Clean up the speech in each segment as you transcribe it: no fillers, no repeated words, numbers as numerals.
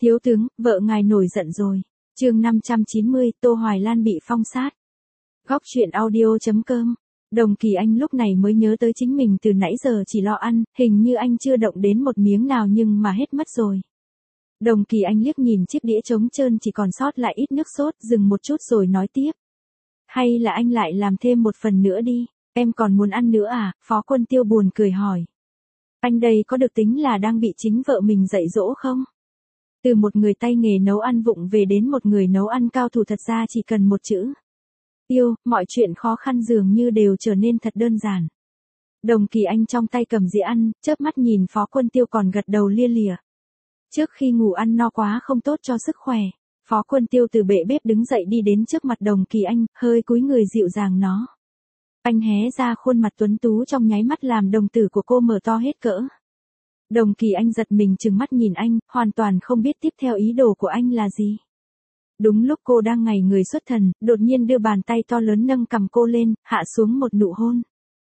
Thiếu tướng, vợ ngài nổi giận rồi. Chương 590, Tô Hoài Lan bị phong sát. Góc truyện audio.com. Đồng Kỳ Anh lúc này mới nhớ tới chính mình từ nãy giờ chỉ lo ăn, hình như anh chưa động đến một miếng nào nhưng mà hết mất rồi. Đồng Kỳ Anh liếc nhìn chiếc đĩa trống trơn chỉ còn sót lại ít nước sốt, dừng một chút rồi nói tiếp. Hay là anh lại làm thêm một phần nữa đi, em còn muốn ăn nữa à? Phó Quân Tiêu buồn cười hỏi. Anh đây có được tính là đang bị chính vợ mình dạy dỗ không? Từ một người tay nghề nấu ăn vụng về đến một người nấu ăn cao thủ thật ra chỉ cần một chữ. Tiêu, mọi chuyện khó khăn dường như đều trở nên thật đơn giản. Đồng Kỳ Anh trong tay cầm dĩa ăn, chớp mắt nhìn Phó Quân Tiêu còn gật đầu lia lịa. Trước khi ngủ ăn no quá không tốt cho sức khỏe. Phó Quân Tiêu từ bệ bếp đứng dậy đi đến trước mặt Đồng Kỳ Anh, hơi cúi người dịu dàng nó. Anh hé ra khuôn mặt tuấn tú trong nháy mắt làm đồng tử của cô mở to hết cỡ. Đồng Kỳ Anh giật mình trừng mắt nhìn anh, hoàn toàn không biết tiếp theo ý đồ của anh là gì. Đúng lúc cô đang ngây người xuất thần, đột nhiên đưa bàn tay to lớn nâng cằm cô lên, hạ xuống một nụ hôn.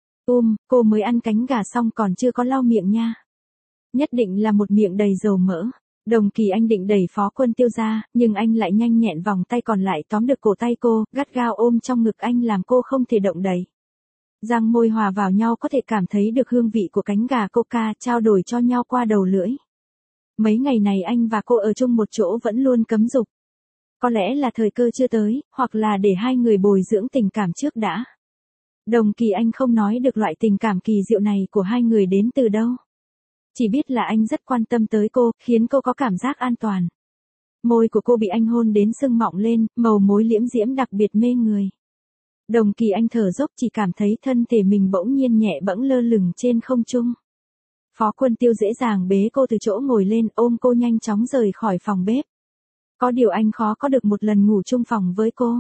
Cô mới ăn cánh gà xong còn chưa có lau miệng nha. Nhất định là một miệng đầy dầu mỡ. Đồng Kỳ Anh định đẩy Phó Quân Tiêu ra, nhưng anh lại nhanh nhẹn vòng tay còn lại tóm được cổ tay cô, gắt gao ôm trong ngực anh làm cô không thể động đậy. Răng môi hòa vào nhau có thể cảm thấy được hương vị của cánh gà coca trao đổi cho nhau qua đầu lưỡi. Mấy ngày này anh và cô ở chung một chỗ vẫn luôn cấm dục. Có lẽ là thời cơ chưa tới, hoặc là để hai người bồi dưỡng tình cảm trước đã. Đồng Kỳ Anh không nói được loại tình cảm kỳ diệu này của hai người đến từ đâu. Chỉ biết là anh rất quan tâm tới cô, khiến cô có cảm giác an toàn. Môi của cô bị anh hôn đến sưng mọng lên, màu mối liễm diễm đặc biệt mê người. Đồng Kỳ Anh thở dốc chỉ cảm thấy thân thể mình bỗng nhiên nhẹ bẫng lơ lửng trên không trung. Phó Quân Tiêu dễ dàng bế cô từ chỗ ngồi lên, ôm cô nhanh chóng rời khỏi phòng bếp. Có điều anh khó có được một lần ngủ chung phòng với cô.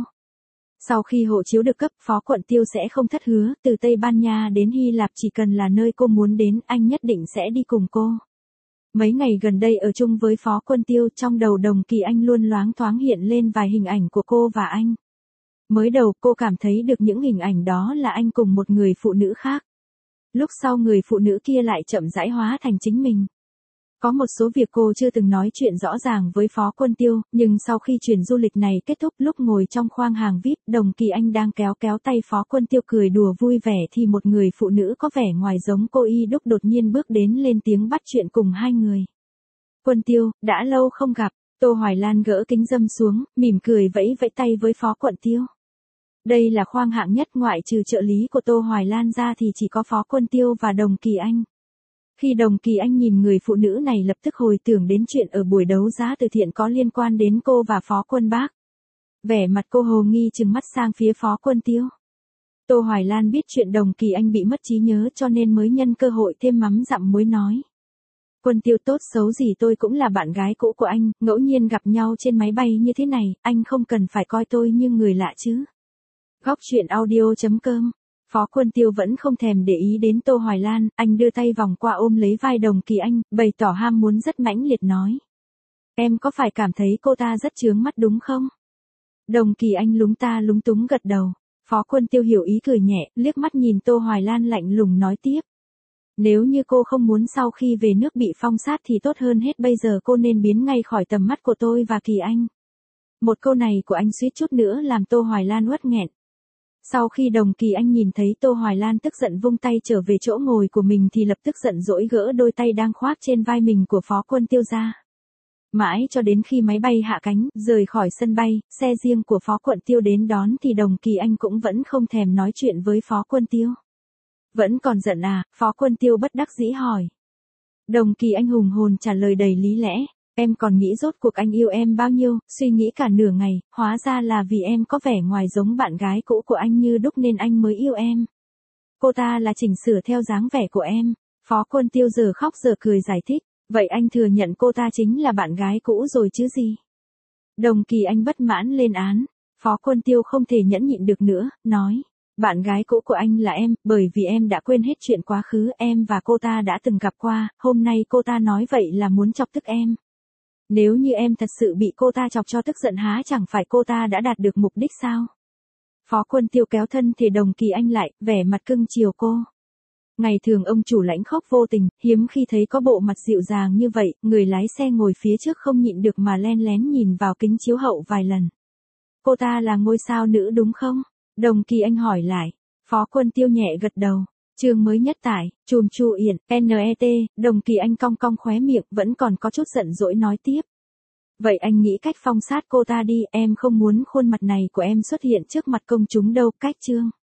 Sau khi hộ chiếu được cấp, Phó Quân Tiêu sẽ không thất hứa, từ Tây Ban Nha đến Hy Lạp chỉ cần là nơi cô muốn đến, anh nhất định sẽ đi cùng cô. Mấy ngày gần đây ở chung với Phó Quân Tiêu, trong đầu Đồng Kỳ Anh luôn loáng thoáng hiện lên vài hình ảnh của cô và anh. Mới đầu cô cảm thấy được những hình ảnh đó là anh cùng một người phụ nữ khác. Lúc sau người phụ nữ kia lại chậm rãi hóa thành chính mình. Có một số việc cô chưa từng nói chuyện rõ ràng với Phó Quân Tiêu, nhưng sau khi chuyến du lịch này kết thúc lúc ngồi trong khoang hàng VIP, Đồng Kỳ Anh đang kéo tay Phó Quân Tiêu cười đùa vui vẻ thì một người phụ nữ có vẻ ngoài giống cô y đúc đột nhiên bước đến lên tiếng bắt chuyện cùng hai người. Quân Tiêu, đã lâu không gặp. Tô Hoài Lan gỡ kính râm xuống, mỉm cười vẫy vẫy tay với Phó Quân Tiêu. Đây là khoang hạng nhất, ngoại trừ trợ lý của Tô Hoài Lan ra thì chỉ có Phó Quân Tiêu và Đồng Kỳ Anh. Khi Đồng Kỳ Anh nhìn người phụ nữ này lập tức hồi tưởng đến chuyện ở buổi đấu giá từ thiện có liên quan đến cô và Phó Quân Bác. Vẻ mặt cô hồ nghi trừng mắt sang phía Phó Quân Tiêu. Tô Hoài Lan biết chuyện Đồng Kỳ Anh bị mất trí nhớ cho nên mới nhân cơ hội thêm mắm dặm muối nói. Quân Tiêu tốt xấu gì tôi cũng là bạn gái cũ của anh, ngẫu nhiên gặp nhau trên máy bay như thế này, anh không cần phải coi tôi như người lạ chứ. Góc truyện audio.com. Phó Quân Tiêu vẫn không thèm để ý đến Tô Hoài Lan, anh đưa tay vòng qua ôm lấy vai Đồng Kỳ Anh, bày tỏ ham muốn rất mãnh liệt nói. Em có phải cảm thấy cô ta rất chướng mắt đúng không? Đồng Kỳ Anh lúng túng gật đầu. Phó Quân Tiêu hiểu ý cười nhẹ, liếc mắt nhìn Tô Hoài Lan lạnh lùng nói tiếp. Nếu như cô không muốn sau khi về nước bị phong sát thì tốt hơn hết bây giờ cô nên biến ngay khỏi tầm mắt của tôi và Kỳ Anh. Một câu này của anh suýt chút nữa làm Tô Hoài Lan uất nghẹn. Sau khi Đồng Kỳ Anh nhìn thấy Tô Hoài Lan tức giận vung tay trở về chỗ ngồi của mình thì lập tức giận dỗi gỡ đôi tay đang khoác trên vai mình của Phó Quân Tiêu ra. Mãi cho đến khi máy bay hạ cánh, rời khỏi sân bay, xe riêng của Phó Quân Tiêu đến đón thì Đồng Kỳ Anh cũng vẫn không thèm nói chuyện với Phó Quân Tiêu. Vẫn còn giận à? Phó Quân Tiêu bất đắc dĩ hỏi. Đồng Kỳ Anh hùng hồn trả lời đầy lý lẽ. Em còn nghĩ rốt cuộc anh yêu em bao nhiêu, suy nghĩ cả nửa ngày, hóa ra là vì em có vẻ ngoài giống bạn gái cũ của anh như đúc nên anh mới yêu em. Cô ta là chỉnh sửa theo dáng vẻ của em. Phó Quân Tiêu giờ khóc giờ cười giải thích, vậy anh thừa nhận cô ta chính là bạn gái cũ rồi chứ gì? Đồng Kỳ Anh bất mãn lên án. Phó Quân Tiêu không thể nhẫn nhịn được nữa, nói. Bạn gái cũ của anh là em, bởi vì em đã quên hết chuyện quá khứ, em và cô ta đã từng gặp qua, hôm nay cô ta nói vậy là muốn chọc tức em. Nếu như em thật sự bị cô ta chọc cho tức giận há chẳng phải cô ta đã đạt được mục đích sao? Phó Quân Tiêu kéo thân thể Đồng Kỳ Anh lại, vẻ mặt cưng chiều cô. Ngày thường ông chủ lãnh khốc vô tình, hiếm khi thấy có bộ mặt dịu dàng như vậy, người lái xe ngồi phía trước không nhịn được mà len lén nhìn vào kính chiếu hậu vài lần. Cô ta là ngôi sao nữ đúng không? Đồng Kỳ Anh hỏi lại. Phó Quân Tiêu nhẹ gật đầu. Chương mới nhất tải, chùm Chu Yển, NET, Đồng Kỳ Anh cong cong khóe miệng vẫn còn có chút giận dỗi nói tiếp. Vậy anh nghĩ cách phong sát cô ta đi, em không muốn khuôn mặt này của em xuất hiện trước mặt công chúng đâu, cách chương.